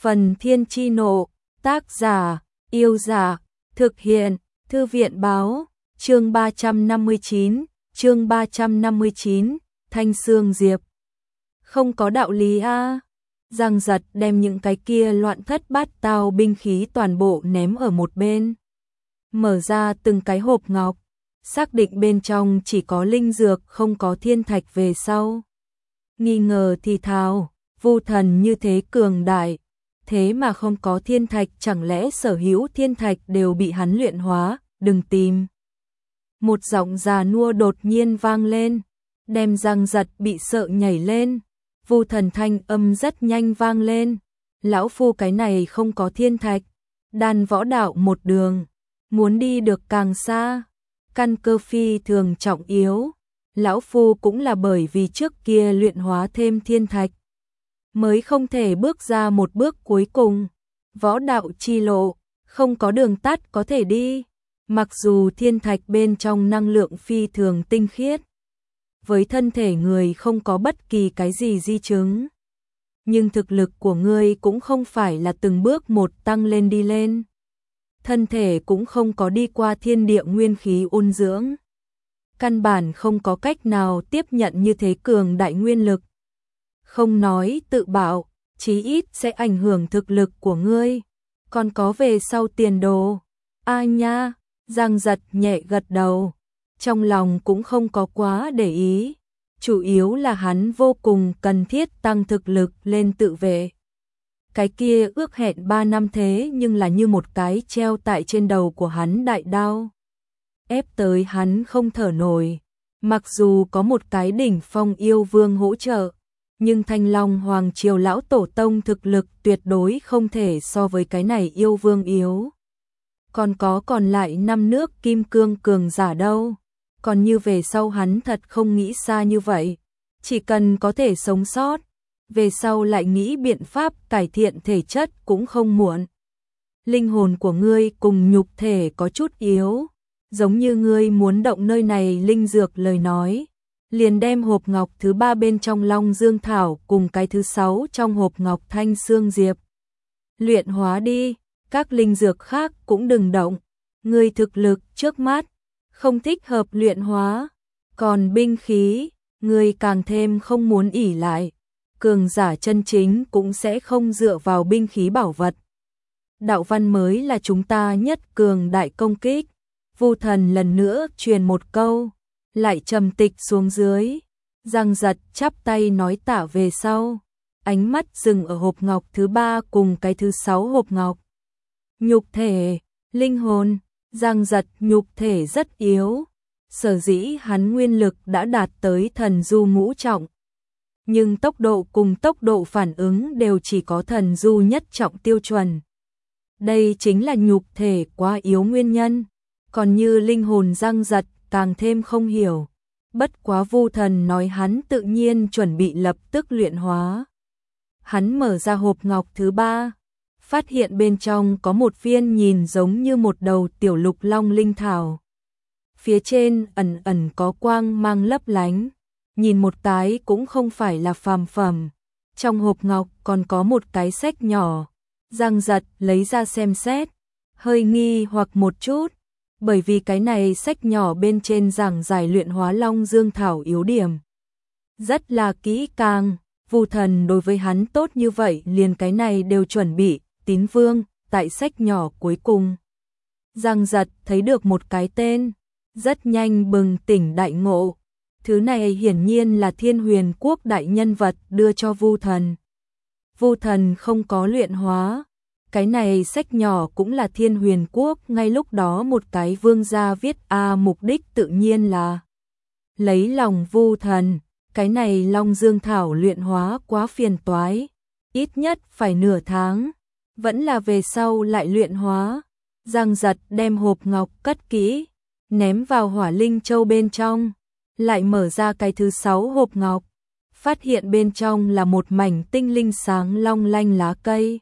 Phần Thiên Chi Nộ, tác giả, Yêu Giả, thực hiện, Thư viện Báo, chương 359, Thanh Xương Diệp. Không có đạo lý a. Giang Giật đem những cái kia loạn thất bát tao binh khí toàn bộ ném ở một bên. Mở ra từng cái hộp ngọc, xác định bên trong chỉ có linh dược không có thiên thạch về sau. Nghi ngờ thì thào, Vu Thần như thế cường đại, thế mà không có thiên thạch, chẳng lẽ sở hữu thiên thạch đều bị hắn luyện hóa, đừng tìm. Một giọng già nua đột nhiên vang lên, đem Giang Giật bị sợ nhảy lên. Vu Thần thanh âm rất nhanh vang lên, lão phu cái này không có thiên thạch, đan võ đạo một đường, muốn đi được càng xa, căn cơ phi thường trọng yếu, lão phu cũng là bởi vì trước kia luyện hóa thêm thiên thạch, mới không thể bước ra một bước cuối cùng. Võ đạo chi lộ, không có đường tắt có thể đi, mặc dù thiên thạch bên trong năng lượng phi thường tinh khiết, với thân thể người không có bất kỳ cái gì di chứng, nhưng thực lực của ngươi cũng không phải là từng bước một tăng lên đi lên. Thân thể cũng không có đi qua thiên địa nguyên khí ôn dưỡng, căn bản không có cách nào tiếp nhận như thế cường đại nguyên lực. Không nói tự bạo, chí ít sẽ ảnh hưởng thực lực của ngươi, còn có về sau tiền đồ. A nha, Giang Giật nhẹ gật đầu, trong lòng cũng không có quá để ý, chủ yếu là hắn vô cùng cần thiết tăng thực lực lên tự vệ. Cái kia ước hẹn 3 năm thế nhưng là như một cái treo tại trên đầu của hắn đại đao, ép tới hắn không thở nổi. Mặc dù có một cái đỉnh phong yêu vương hỗ trợ, nhưng Thanh Long Hoàng Triều lão tổ tông thực lực tuyệt đối không thể so với cái này yêu vương yếu. Còn lại 5 nước kim cương cường giả đâu, còn như về sau hắn thật không nghĩ xa như vậy, chỉ cần có thể sống sót, về sau lại nghĩ biện pháp cải thiện thể chất cũng không muộn. Linh hồn của ngươi cùng nhục thể có chút yếu, giống như ngươi muốn động nơi này linh dược lời nói, liền đem hộp ngọc thứ 3 bên trong Long Dương Thảo cùng cái thứ 6 trong hộp ngọc Thanh Xương Diệp luyện hóa đi, các linh dược khác cũng đừng động, ngươi thực lực trước mắt không thích hợp luyện hóa, còn binh khí, ngươi càng thêm không muốn ỷ lại, cường giả chân chính cũng sẽ không dựa vào binh khí bảo vật. Đạo văn mới là chúng ta nhất cường đại công kích. Vu Thần lần nữa truyền một câu, lại trầm tịch xuống dưới. Giang Giật chắp tay nói tạ về sau, ánh mắt dừng ở hộp ngọc thứ 3 cùng cái thứ 6 hộp ngọc. Nhục thể, linh hồn, Giang Giật nhục thể rất yếu, sở dĩ hắn nguyên lực đã đạt tới thần du ngũ trọng, nhưng tốc độ cùng tốc độ phản ứng đều chỉ có thần du nhất trọng tiêu chuẩn. Đây chính là nhục thể quá yếu nguyên nhân, còn như linh hồn Giang Giật càng thêm không hiểu. Bất quá Vu Thần nói hắn tự nhiên chuẩn bị lập tức luyện hóa. Hắn mở ra hộp ngọc thứ 3, phát hiện bên trong có một viên nhìn giống như một đầu tiểu lục long linh thảo. Phía trên ẩn ẩn có quang mang lấp lánh, nhìn một cái cũng không phải là phàm phẩm. Trong hộp ngọc còn có một cái sách nhỏ, Giang Giật lấy ra xem xét, hơi nghi hoặc một chút, bởi vì cái này sách nhỏ bên trên giảng giải luyện hóa Long Dương Thảo yếu điểm rất là kỹ càng. Vu Thần đối với hắn tốt như vậy liền cái này đều chuẩn bị. Tín Vương, tại sách nhỏ cuối cùng, Giang Giật thấy được một cái tên, rất nhanh bừng tỉnh đại ngộ. Thứ này hiển nhiên là Thiên Huyền Quốc đại nhân vật đưa cho Vu Thần. Vu Thần không có luyện hóa, cái này sách nhỏ cũng là Thiên Huyền Quốc ngay lúc đó một cái vương gia viết mục đích tự nhiên là lấy lòng Vu Thần. Cái này Long Dương Thảo luyện hóa quá phiền toái, ít nhất phải nửa tháng, vẫn là về sau lại luyện hóa. Giang Giật đem hộp ngọc cất kỹ, ném vào Hỏa Linh Châu bên trong, lại mở ra cái thứ 6 hộp ngọc, phát hiện bên trong là một mảnh tinh linh sáng long lanh lá cây,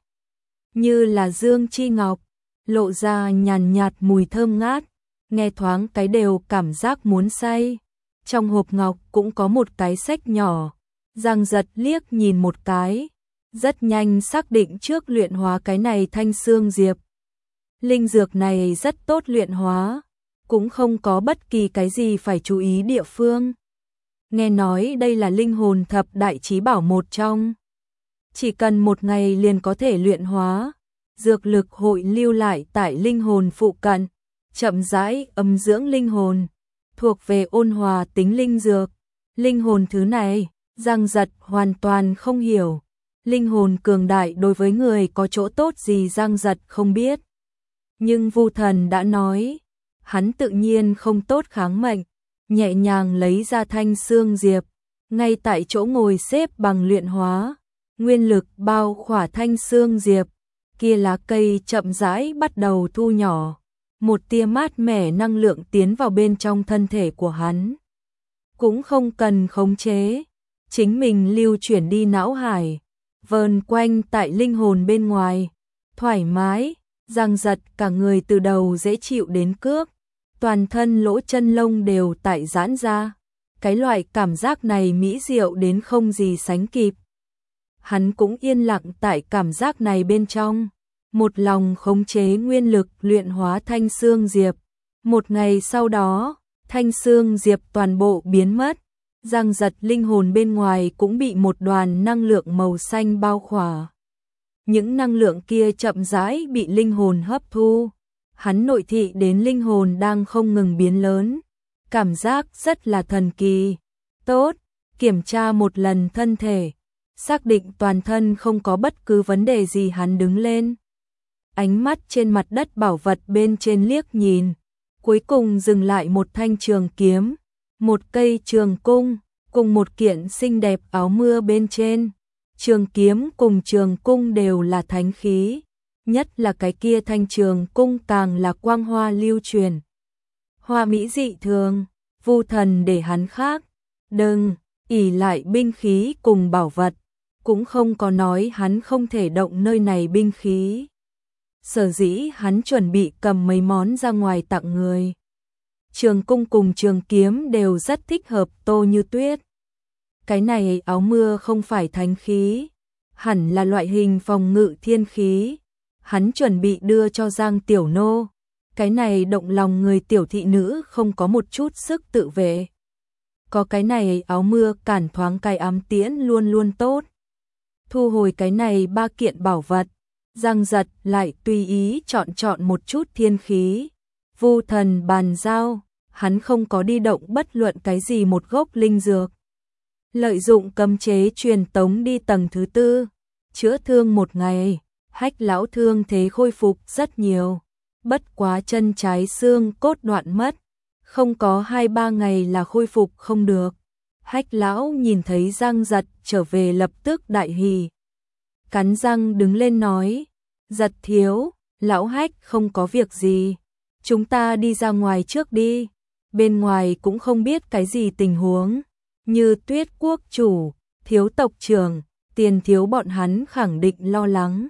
như là dương chi ngọc, lộ ra nhàn nhạt mùi thơm ngát, nghe thoáng cái đều cảm giác muốn say. Trong hộp ngọc cũng có một cái sách nhỏ, Giang Giật liếc nhìn một cái, rất nhanh xác định trước luyện hóa cái này thanh xương diệp. Linh dược này rất tốt luyện hóa, cũng không có bất kỳ cái gì phải chú ý địa phương. Nghe nói đây là linh hồn thập đại chí bảo một trong. Chỉ cần một ngày liền có thể luyện hóa, dược lực hội lưu lại tại linh hồn phụ cận, chậm rãi âm dưỡng linh hồn, thuộc về ôn hòa tính linh dược. Linh hồn thứ này, Giang Giật hoàn toàn không hiểu. Linh hồn cường đại đối với người có chỗ tốt gì Giang Giật không biết. Nhưng Vu Thần đã nói, hắn tự nhiên không tốt kháng mệnh, nhẹ nhàng lấy ra thanh xương diệp, ngay tại chỗ ngồi xếp bằng luyện hóa, nguyên lực bao khỏa thanh xương diệp, kia lá cây chậm rãi bắt đầu thu nhỏ, một tia mát mẻ năng lượng tiến vào bên trong thân thể của hắn. Cũng không cần khống chế, chính mình lưu chuyển đi não hải, vờn quanh tại linh hồn bên ngoài, thoải mái, Giang Giật cả người từ đầu dễ chịu đến cước, toàn thân lỗ chân lông đều tại giãn ra, cái loại cảm giác này mỹ diệu đến không gì sánh kịp. Hắn cũng yên lặng tại cảm giác này bên trong, một lòng khống chế nguyên lực luyện hóa thanh xương diệp. Một ngày sau đó, thanh xương diệp toàn bộ biến mất, Giang Giật linh hồn bên ngoài cũng bị một đoàn năng lượng màu xanh bao khỏa. Những năng lượng kia chậm rãi bị linh hồn hấp thu, hắn nội thị đến linh hồn đang không ngừng biến lớn, cảm giác rất là thần kỳ. Tốt, kiểm tra một lần thân thể, xác định toàn thân không có bất cứ vấn đề gì hắn đứng lên. Ánh mắt trên mặt đất bảo vật bên trên liếc nhìn, cuối cùng dừng lại một thanh trường kiếm, một cây trường cung, cùng một kiện xinh đẹp áo mưa bên trên. Trường kiếm cùng trường cung đều là thánh khí, nhất là cái kia thanh trường cung càng là quang hoa lưu truyền. Hoa mỹ dị thường, Vu Thần để hắn khác, đừng ỷ lại binh khí cùng bảo vật, cũng không có nói hắn không thể động nơi này binh khí. Sở dĩ hắn chuẩn bị cầm mấy món ra ngoài tặng người. Trường cung cùng trường kiếm đều rất thích hợp Tô Như Tuyết. Cái này áo mưa không phải thánh khí, hẳn là loại hình phòng ngự thiên khí. Hắn chuẩn bị đưa cho Giang Tiểu Nô. Cái này động lòng người tiểu thị nữ không có một chút sức tự vệ. Có cái này áo mưa cản thoáng cái ám tiễn luôn luôn tốt. Thu hồi cái này ba kiện bảo vật, Giang Giật lại tùy ý chọn một chút thiên khí. Vu Thần bàn giao, hắn không có đi động bất luận cái gì một gốc linh dược. Lợi dụng cấm chế truyền tống đi tầng thứ tư, chữa thương một ngày, Hách lão thương thế khôi phục rất nhiều. Bất quá chân trái xương cốt đoạn mất, không có 2-3 ngày là khôi phục không được. Hách lão nhìn thấy Giang Giật trở về lập tức đại hỉ. Cắn răng đứng lên nói, Giật thiếu, lão Hách không có việc gì, chúng ta đi ra ngoài trước đi. Bên ngoài cũng không biết cái gì tình huống, như Tuyết quốc chủ, thiếu tộc trưởng, Tiền thiếu bọn hắn khẳng định lo lắng.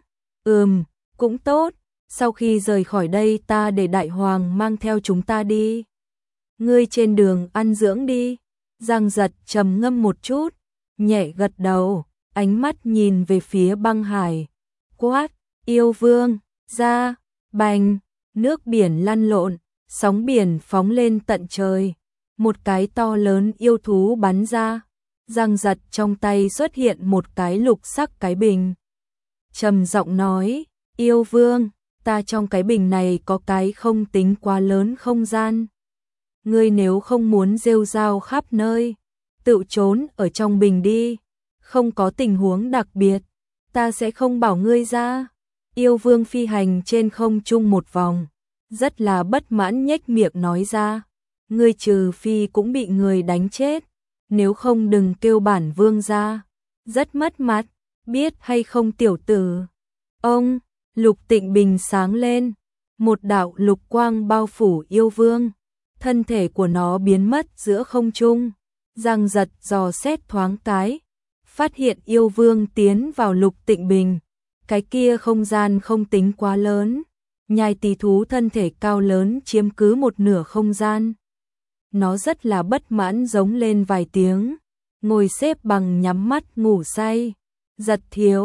Cũng tốt, sau khi rời khỏi đây ta để đại hoàng mang theo chúng ta đi. Ngươi trên đường ăn dưỡng đi. Giang Giật trầm ngâm một chút, nhẹ gật đầu, ánh mắt nhìn về phía băng hải. Quát, yêu vương, ra, bành, nước biển lăn lộn, sóng biển phóng lên tận trời. Một cái to lớn yêu thú bắn ra. Giang Giật trong tay xuất hiện một cái lục sắc cái bình. Trầm giọng nói, yêu vương, ta trong cái bình này có cái không tính quá lớn không gian. Ngươi nếu không muốn rêu rao khắp nơi, tự trốn ở trong bình đi, không có tình huống đặc biệt, ta sẽ không bảo ngươi ra. Yêu vương phi hành trên không trung một vòng, rất là bất mãn nhếch miệng nói ra, ngươi trừ phi cũng bị người đánh chết, nếu không đừng kêu bản vương ra, rất mất mặt, biết hay không tiểu tử. Ông, Lục Tịnh Bình sáng lên, một đạo lục quang bao phủ yêu vương, thân thể của nó biến mất giữa không trung. Giang Giật dò xét thoáng cái, phát hiện yêu vương tiến vào Lục Tịnh Bình, cái kia không gian không tính quá lớn, nhai tỳ thú thân thể cao lớn chiếm cứ một nửa không gian. Nó rất là bất mãn giống lên vài tiếng, ngồi xếp bằng nhắm mắt ngủ say. Giật thiếu,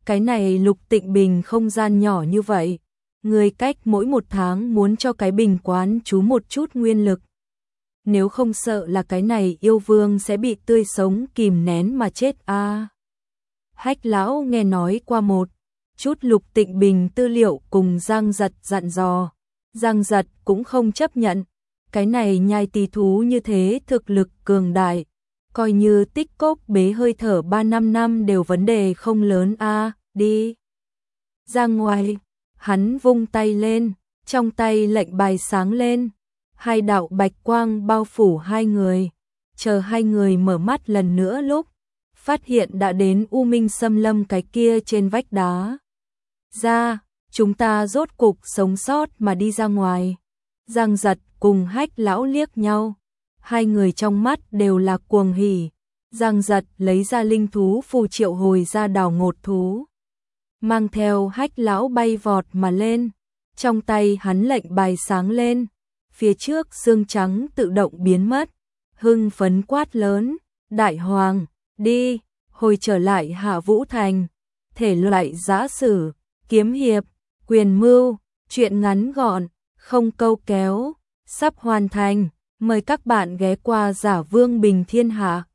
Cái này Lục Tịnh Bình không gian nhỏ như vậy, người cách mỗi 1 tháng muốn cho cái bình quán chú một chút nguyên lực. Nếu không sợ là cái này yêu vương sẽ bị tươi sống kìm nén mà chết a. Hách lão nghe nói qua một chút Lục Tịnh Bình tư liệu cùng Giang Giật dặn dò. Giang Giật cũng không chấp nhận. Cái này nhai tỳ thú như thế thực lực cường đại. Coi như tích cốc bế hơi thở 3-5 năm đều vấn đề không lớn a, đi. Ra ngoài, hắn vung tay lên, trong tay lệnh bài sáng lên. 2 đạo bạch quang bao phủ 2 người. Chờ 2 người mở mắt lần nữa lúc phát hiện đã đến U Minh Xâm Lâm cái kia trên vách đá. Ra, chúng ta rốt cục sống sót mà đi ra ngoài. Giang Giật cùng Hách lão liếc nhau. 2 người trong mắt đều là cuồng hỉ. Giang Giật lấy ra linh thú phù triệu hồi ra đào ngột thú. Mang theo Hách lão bay vọt mà lên. Trong tay hắn lệnh bài sáng lên. Phía trước xương trắng tự động biến mất. Hưng phấn quát lớn. Đại hoàng, đi, hồi trở lại Hạ Vũ Thành. Thể loại giã sử, kiếm hiệp, quyền mưu, truyện ngắn gọn, không câu kéo, sắp hoàn thành. Mời các bạn ghé qua Giả Vương Bình Thiên Hạ.